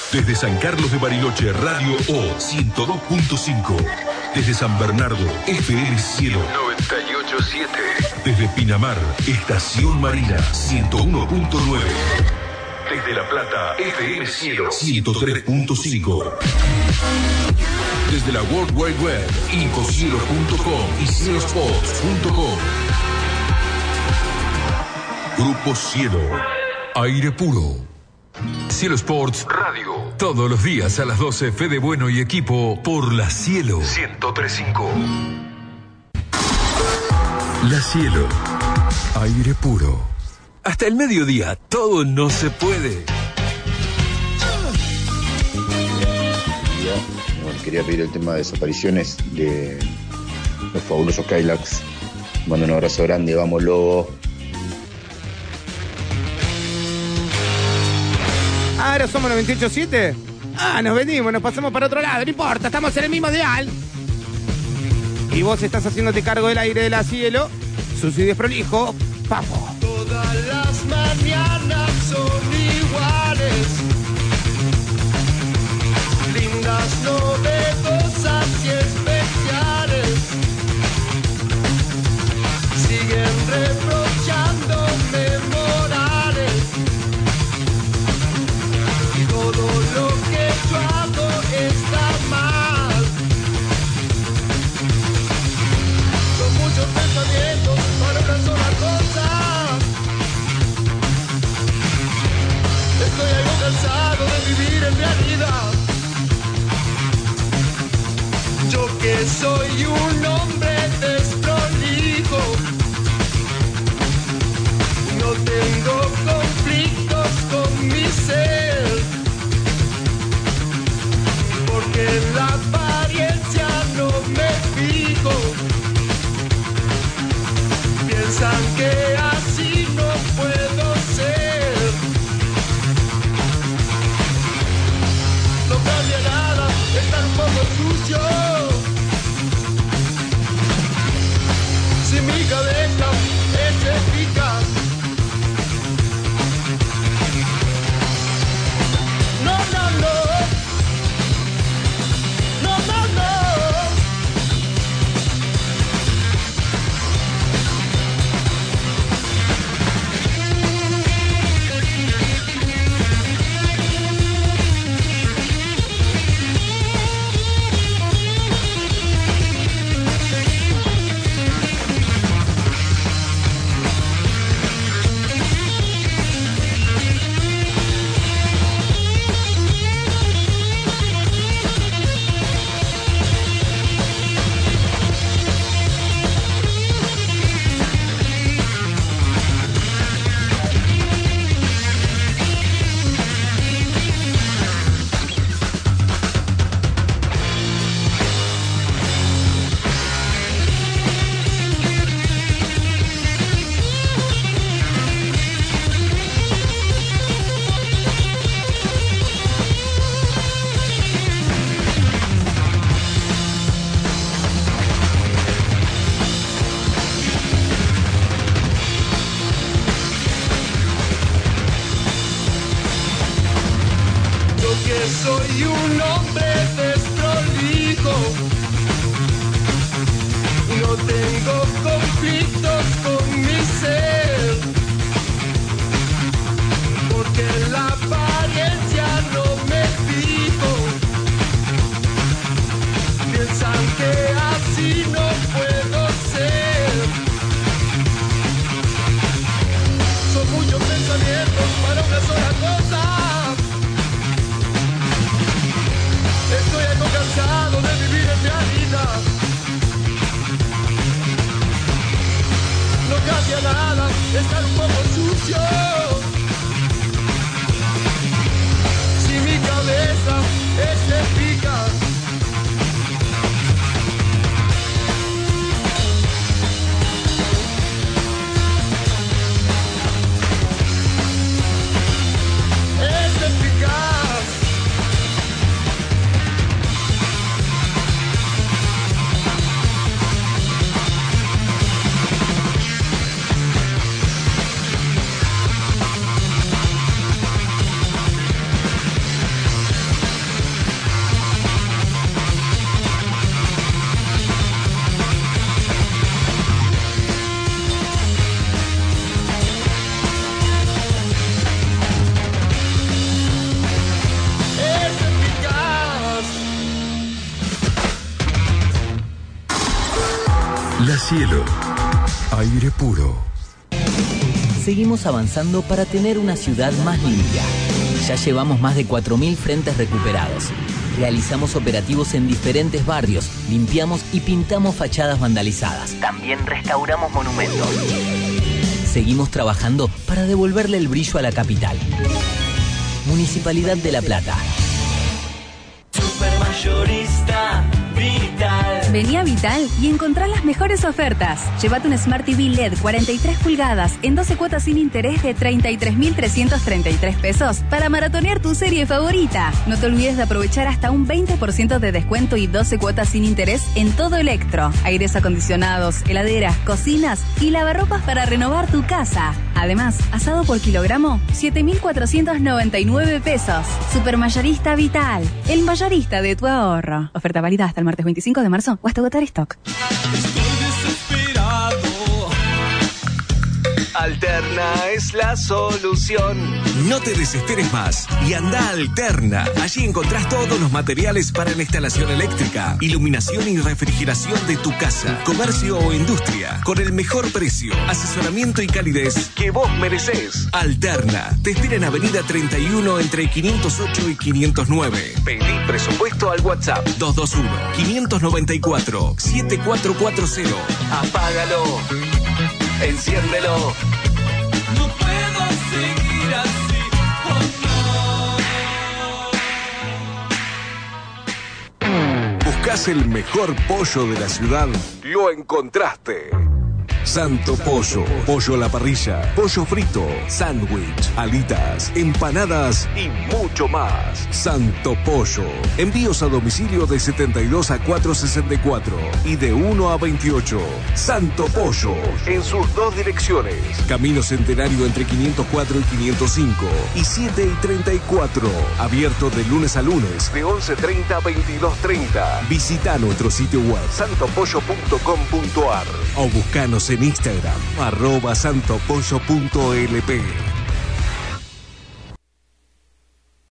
Desde San Carlos de Bariloche, Radio O 102.5. Desde San Bernardo, FM Cielo 98.7. Desde Pinamar, Estación Marina 101.9. Desde La Plata, FM Cielo 103.5. Desde la World Wide Web, infocielo.com y cielosports.com. Grupo Cielo, aire puro. Cielo Sports Radio. Todos los días a las 12, Fede Bueno y equipo por La Cielo 103.5. La Cielo, aire puro. Hasta el mediodía, todo no se puede. Bueno, quería pedir el tema de desapariciones de los fabulosos Cadillacs. Mando un abrazo grande, vamos Lobo. Ahora somos 98.7. Nos venimos, nos pasamos para otro lado. No importa, estamos en el mismo dial. Y vos estás haciéndote cargo del aire de La Cielo. Sucio y desprolijo. Vamos. Todas las mañanas son iguales. Lindas, novedosas y especiales. Siguen reprochándome morales. Todo lo que yo hago está mal. Son muchos pensamientos para una sola cosa. Estoy algo cansado de vivir en realidad. Yo que soy un hombre desprolijo, no tengo conflictos con mi ser. Porque en la apariencia no me fijo. Piensan que así no puedo ser. No cambia nada, estar un poco sucio. Si mi cabeza es eficaz. No, no, no. Soy un hombre desprolijo, no tengo conflictos con mi ser, porque en la apariencia no me fijo. Piensan que así no puedo ser. Son muchos pensamientos para una sola cosa. Estoy algo cansado de vivir en realidad. No cambia nada, estar un poco sucio. Cielo. Aire puro. Seguimos avanzando para tener una ciudad más limpia. Ya llevamos más de 4.000 frentes recuperados. Realizamos operativos en diferentes barrios, limpiamos y pintamos fachadas vandalizadas. También restauramos monumentos. Seguimos trabajando para devolverle el brillo a la capital. Municipalidad de La Plata. Supermayorista Vital. Vení a Vital y encontrá las mejores ofertas. Llévate un Smart TV LED 43 pulgadas en 12 cuotas sin interés de 33.333 pesos para maratonear tu serie favorita. No te olvides de aprovechar hasta un 20% de descuento y 12 cuotas sin interés en todo electro. Aires acondicionados, heladeras, cocinas y lavarropas para renovar tu casa. Además, asado por kilogramo, 7.499 pesos. Supermayorista Vital, el mayorista de tu ahorro. Oferta válida hasta el martes 25 de marzo o hasta agotar stock. Estoy desesperado. Alterna es la solución. No te desesperes más y anda a Alterna. Allí encontrás todos los materiales para la instalación eléctrica, iluminación y refrigeración de tu casa, comercio o industria, con el mejor precio, asesoramiento y calidez que vos merecés. Alterna te espera en Avenida 31 entre 508 y 509. Pedí presupuesto al WhatsApp 221-594-7440. Apágalo. Enciéndelo. No puedo seguir así, oh no. ¿Buscás el mejor pollo de la ciudad? Lo encontraste. Santo Pollo, pollo a la parrilla, pollo frito, sándwich, alitas, empanadas y mucho más. Santo Pollo, envíos a domicilio de 72 a 464 y de 1 a 28. Santo Pollo, en sus dos direcciones, Camino Centenario entre 504 y 505 y 7 y 34. Abierto de lunes a lunes, de 11:30 a 22:30. Visita nuestro sitio web santopollo.com.ar o buscanos en Instagram, @santopollo.lp.